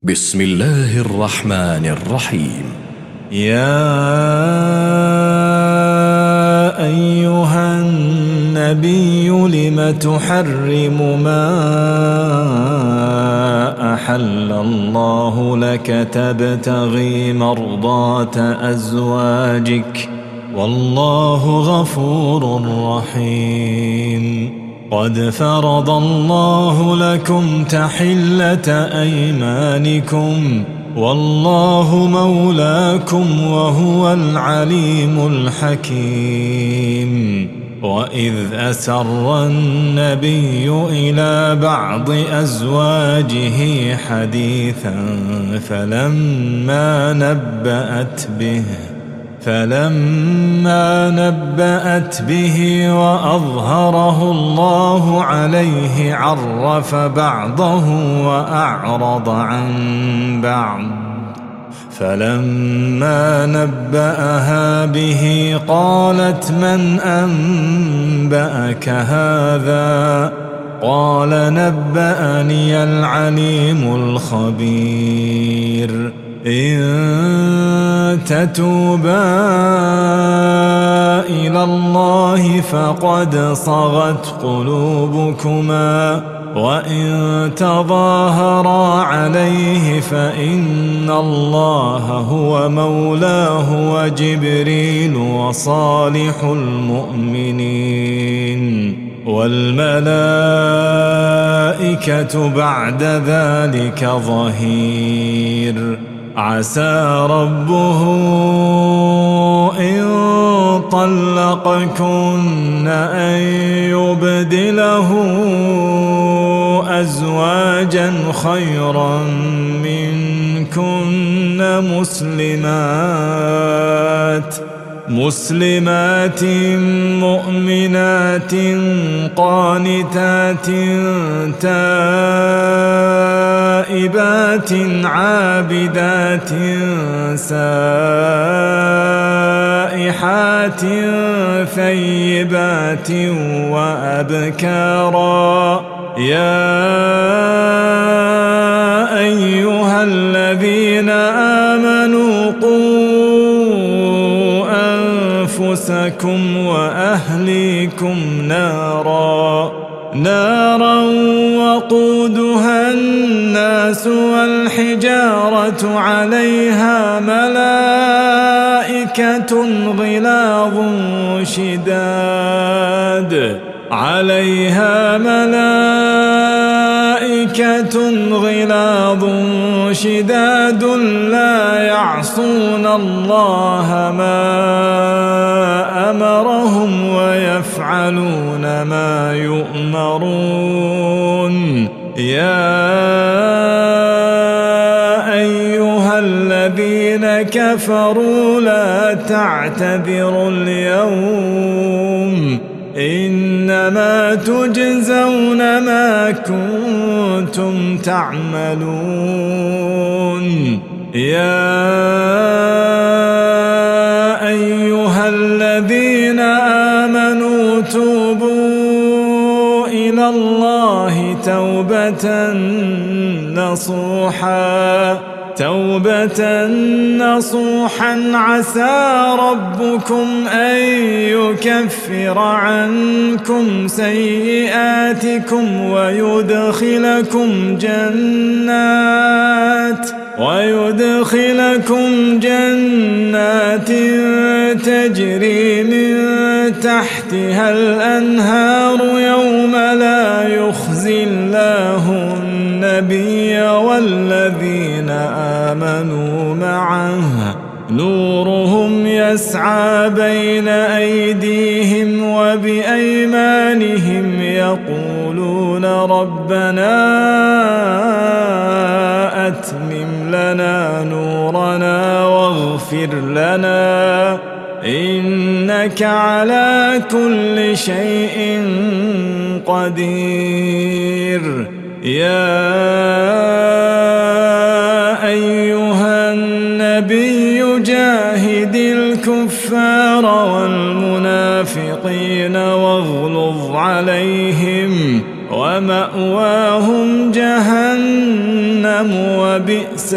بسم الله الرحمن الرحيم. يا أيها النبي لم تحرم ما أحل الله لك تبتغي مرضات أزواجك والله غفور رحيم. قد فرض الله لكم تحلة أيمانكم والله مولاكم وهو العليم الحكيم. وإذ أسر النبي إلى بعض أزواجه حديثا فلما نبأت به وأظهره الله عليه عرف بعضه وأعرض عن بعض. فلما نبأها به قالت من أنبأك هذا؟ قال نبأني العليم الخبير. إن تتوبا إلى الله فقد صغت قلوبكما وإن تظاهرا عليه فإن الله هو مولاه وجبريل وصالح المؤمنين والملائكة بعد ذلك ظهير. عسى ربه إن طلقكن أن يبدله أزواجا خيرا منكن مسلمات مؤمنات قانتات تائبات عابدات سائحات ثيبات وأبكارا. يا أيها الذين آمنوا قوا أنفسكم وأهليكم نارا وقودها الناس والحجارة عليها ملائكة غلاظ شداد لا يعصون الله ما أمرهم ويفعلون ما يؤمرون. يا أيها الذين كفروا لا تعتذروا اليوم إنما تجزون ما كنتم تعملون. يا أيها الذين آمنوا توبوا إلى الله توبة نصوحا عسى ربكم أن يكفر عنكم سيئاتكم ويدخلكم جنات تجري من تحتها الأنهار يوم لا يخزي الله النبي والذين آمنوا معه نورهم يسعى بين أيديهم وبأيمانهم يقولون ربنا أتمم لنا نورنا واغفر لنا إنك على كل شيء قدير. يا أيها النبي جاهد الكفار والمنافقين واغلظ عليهم ومأواهم جهنم جهنم وبئس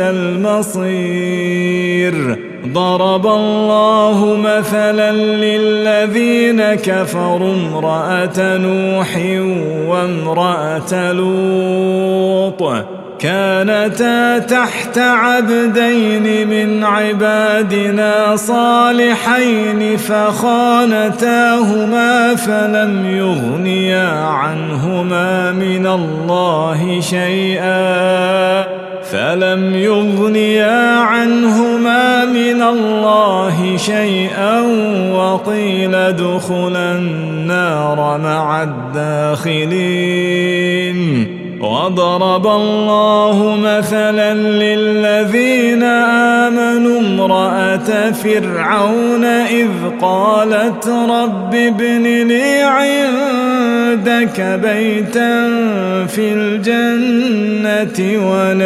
المصير. ضرب الله مثلا للذين كفروا امرأة نوح وامرأة لوط كانتا تحت عبدين من عبادنا صالحين فخانتاهما فلم يغنيا عنهما من الله شيئا وقيل ادخلا النار مع الداخلين. وضرب الله مثلا للذين آمنوا امرأة فرعون إذ قالت رب ابن لي عندك بيتا في الجنة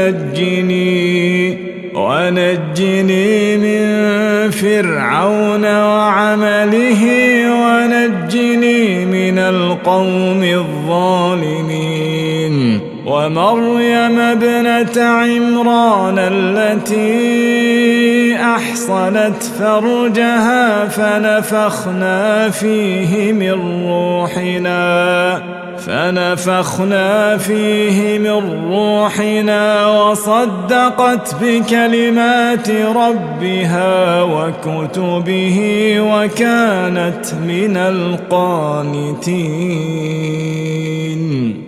ونجني من فرعون وعمله ونجني من القوم الظالمين. ومريم ابنة عمران التي أحصنت فرجها فنفخنا فيه من روحنا وصدقت بكلمات ربها وكتبه وكانت من القانتين.